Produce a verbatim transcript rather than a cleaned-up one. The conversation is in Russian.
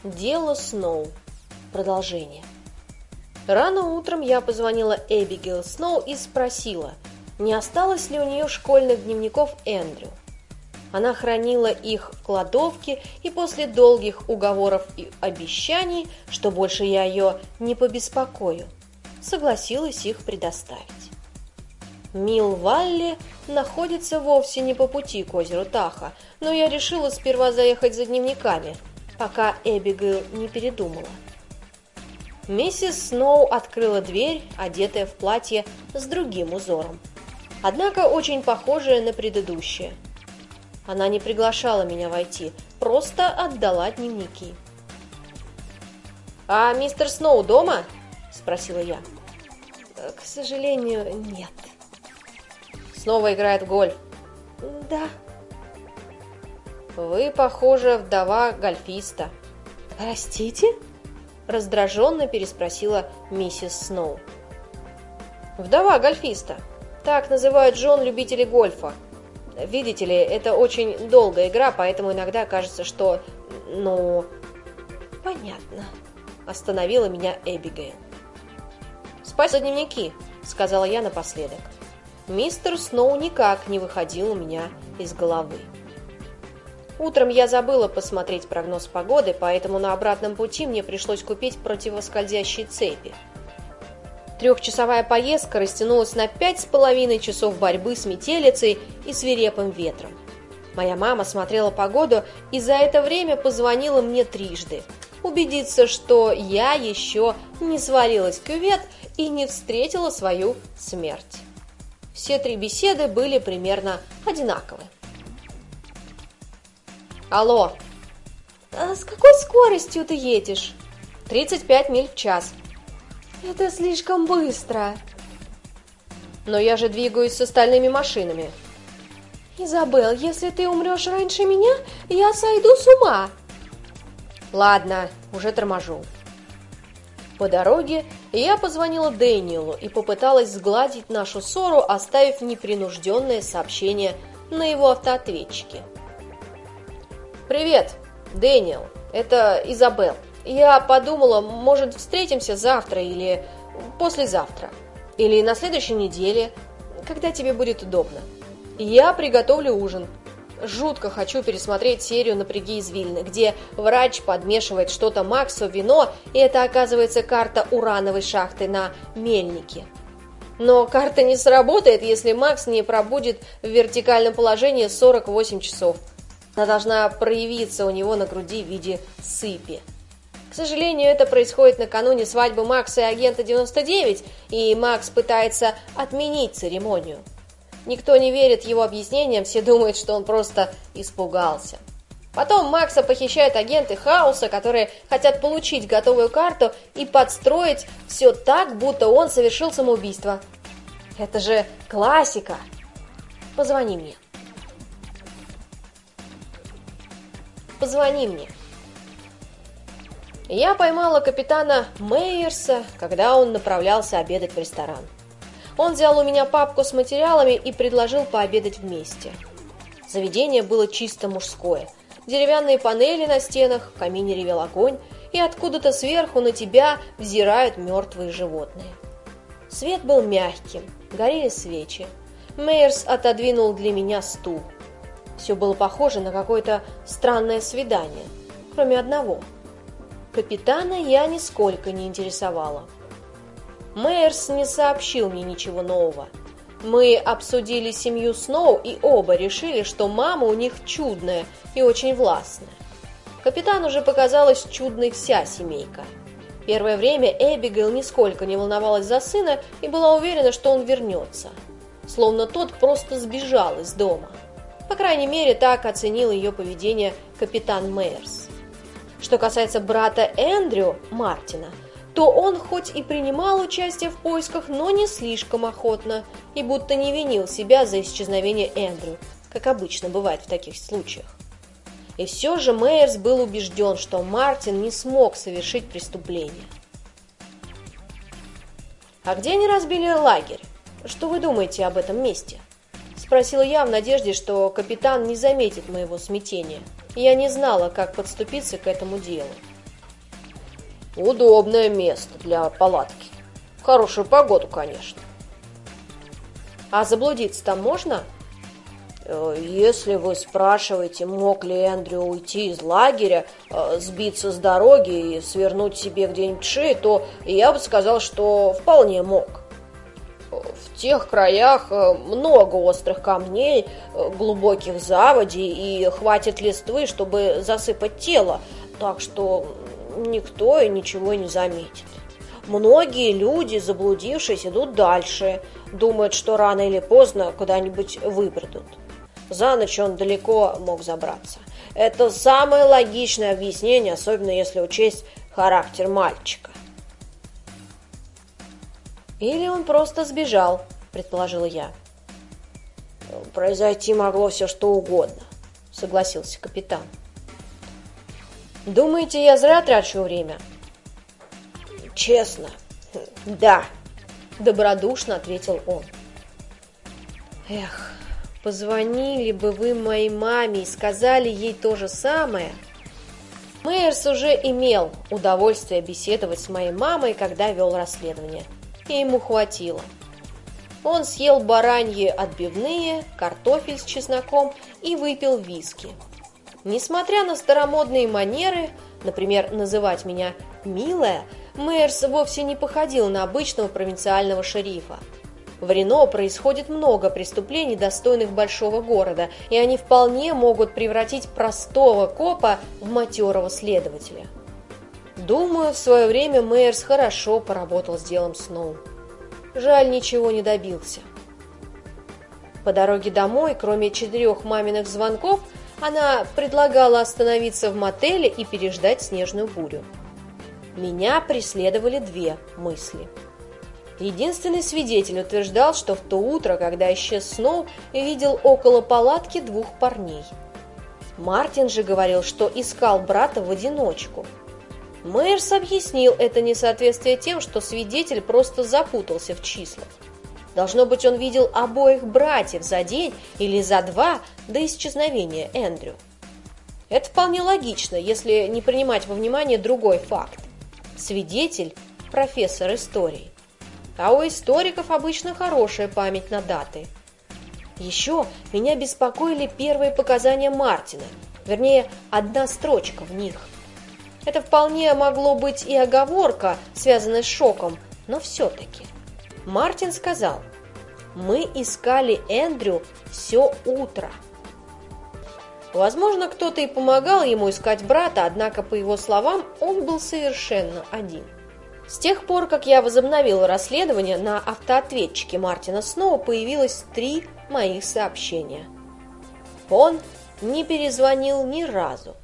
Дело Сноу. Продолжение. Рано утром я позвонила Эбигейл Сноу и спросила, не осталось ли у нее школьных дневников Эндрю. Она хранила их в кладовке, и после долгих уговоров и обещаний, что больше я ее не побеспокою, согласилась их предоставить. Милл-Валли находится вовсе не по пути к озеру Таха, но я решила сперва заехать за дневниками, пока Эбигейл не передумала. Миссис Сноу открыла дверь, одетая в платье с другим узором, однако очень похожее на предыдущее. Она не приглашала меня войти, просто отдала дневники. «А мистер Сноу дома?» – спросила я. «К сожалению, нет». «Снова играет в гольф?» «Да». «Вы, похоже, вдова гольфиста». «Простите?» – раздраженно переспросила миссис Сноу. «Вдова гольфиста. Так называют жен любителей гольфа. Видите ли, это очень долгая игра, поэтому иногда кажется, что... ну...» «Понятно», – остановила меня Эбигейл. «Спасибо за дневники», – сказала я напоследок. Мистер Сноу никак не выходил у меня из головы. Утром я забыла посмотреть прогноз погоды, поэтому на обратном пути мне пришлось купить противоскользящие цепи. Трехчасовая поездка растянулась на пять с половиной часов борьбы с метелицей и свирепым ветром. Моя мама смотрела погоду и за это время позвонила мне трижды, убедиться, что я еще не свалилась в кювет и не встретила свою смерть. Все три беседы были примерно одинаковы. «Алло!» «А с какой скоростью ты едешь?» «тридцать пять миль в час». «Это слишком быстро». «Но я же двигаюсь с остальными машинами». «Изабелл, если ты умрешь раньше меня, я сойду с ума». «Ладно, уже торможу». По дороге я позвонила Дэниелу и попыталась сгладить нашу ссору, оставив непринужденное сообщение на его автоответчике. «Привет, Дэниел, это Изабелл. Я подумала, может, встретимся завтра или послезавтра, или на следующей неделе, когда тебе будет удобно. Я приготовлю ужин. Жутко хочу пересмотреть серию «Напряги извилины», где врач подмешивает что-то Максу в вино, и это оказывается карта урановой шахты на Мельнике. Но карта не сработает, если Макс не пробудет в вертикальном положении сорок восемь часов. Она должна проявиться у него на груди в виде сыпи. К сожалению, это происходит накануне свадьбы Макса и агента девяносто девять, и Макс пытается отменить церемонию. Никто не верит его объяснениям, все думают, что он просто испугался. Потом Макса похищают агенты Хаоса, которые хотят получить готовую карту и подстроить все так, будто он совершил самоубийство. Это же классика. Позвони мне. Позвони мне. Я поймала капитана Мейерса, когда он направлялся обедать в ресторан. Он взял у меня папку с материалами и предложил пообедать вместе. Заведение было чисто мужское. Деревянные панели на стенах, в камине ревел огонь, и откуда-то сверху на тебя взирают мертвые животные. Свет был мягким, горели свечи. Мейерс отодвинул для меня стул. Все было похоже на какое-то странное свидание, кроме одного. Капитана я нисколько не интересовала. Мейерс не сообщил мне ничего нового. Мы обсудили семью Сноу и оба решили, что мама у них чудная и очень властная. Капитану же показалась чудной вся семейка. Первое время Эбигейл нисколько не волновалась за сына и была уверена, что он вернется. Словно тот просто сбежал из дома. По крайней мере, так оценил ее поведение капитан Мейерс. Что касается брата Эндрю, Мартина, то он хоть и принимал участие в поисках, но не слишком охотно, и будто не винил себя за исчезновение Эндрю, как обычно бывает в таких случаях. И все же Мейерс был убежден, что Мартин не смог совершить преступление. «А где они разбили лагерь? Что вы думаете об этом месте?» – спросила я в надежде, что капитан не заметит моего смятения. Я не знала, как подступиться к этому делу. Удобное место для палатки. В хорошую погоду, конечно. А заблудиться там можно? Если вы спрашиваете, мог ли Эндрю уйти из лагеря, сбиться с дороги и свернуть себе где-нибудь шею, то я бы сказал, что вполне мог. В тех краях много острых камней, глубоких заводей и хватит листвы, чтобы засыпать тело, так что никто и ничего не заметит. Многие люди, заблудившись, идут дальше, думают, что рано или поздно куда-нибудь выбредут. За ночь он далеко мог забраться. Это самое логичное объяснение, особенно если учесть характер мальчика. Или он просто сбежал, предположила я. Произойти могло все что угодно, согласился капитан. Думаете, я зря трачу время? Честно, да, добродушно ответил он. Эх, позвонили бы вы моей маме и сказали ей то же самое. Мейерс уже имел удовольствие беседовать с моей мамой, когда вел расследование, и ему хватило. Он съел бараньи отбивные, картофель с чесноком и выпил виски. Несмотря на старомодные манеры, например, называть меня «милая», Мейерс вовсе не походил на обычного провинциального шерифа. В Рено происходит много преступлений, достойных большого города, и они вполне могут превратить простого копа в матерого следователя. Думаю, в свое время Мейерс хорошо поработал с делом Сноу. Жаль, ничего не добился. По дороге домой, кроме четырех маминых звонков, она предлагала остановиться в мотеле и переждать снежную бурю. Меня преследовали две мысли. Единственный свидетель утверждал, что в то утро, когда исчез Сноу, видел около палатки двух парней. Мартин же говорил, что искал брата в одиночку. Мейерс объяснил это несоответствие тем, что свидетель просто запутался в числах. Должно быть, он видел обоих братьев за день или за два до исчезновения Эндрю. Это вполне логично, если не принимать во внимание другой факт. Свидетель – профессор истории. А у историков обычно хорошая память на даты. Еще меня беспокоили первые показания Мартина, вернее, одна строчка в них. Это вполне могло быть и оговорка, связанная с шоком, но все-таки. Мартин сказал: «Мы искали Эндрю все утро». Возможно, кто-то и помогал ему искать брата, однако, по его словам, он был совершенно один. С тех пор, как я возобновила расследование, на автоответчике Мартина Сноу появилось три моих сообщения. Он не перезвонил ни разу.